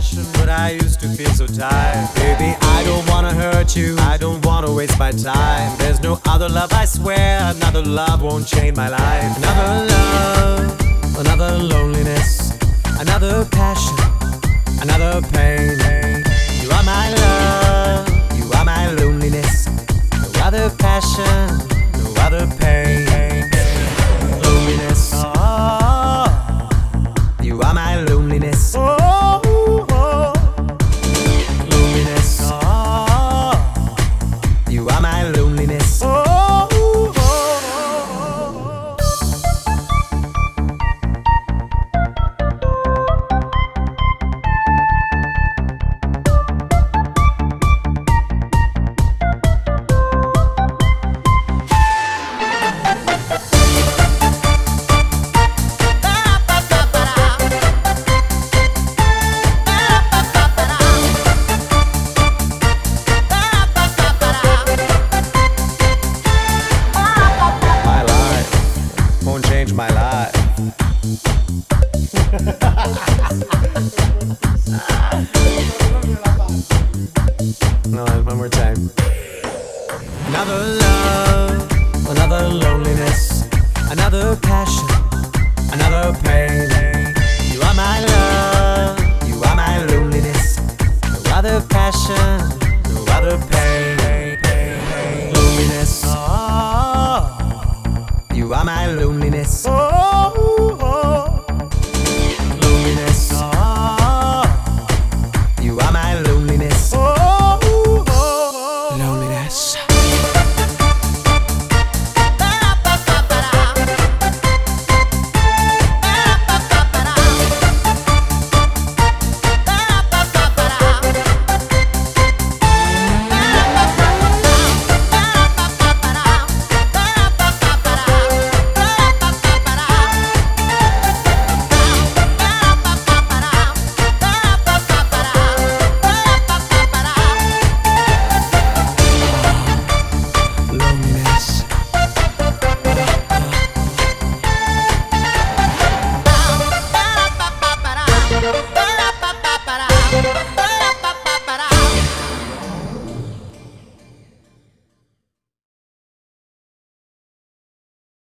passion, but I used to feel so tired. Baby, I don't wanna hurt you, I don't wanna waste my time. There's no other love, I swear, another love won't change my life. Another love, another loneliness, another passion, another pain. You are my love, you are my loneliness. No other passion, no other pain. Loneliness, oh, you are my loneliness. Oh, oh. Loneliness, oh, you are my loneliness. Oh, oh. Change my life. No, one more time. Another love, another loneliness, another passion, another pain. You are my love, you are my loneliness. No other passion, no other pain.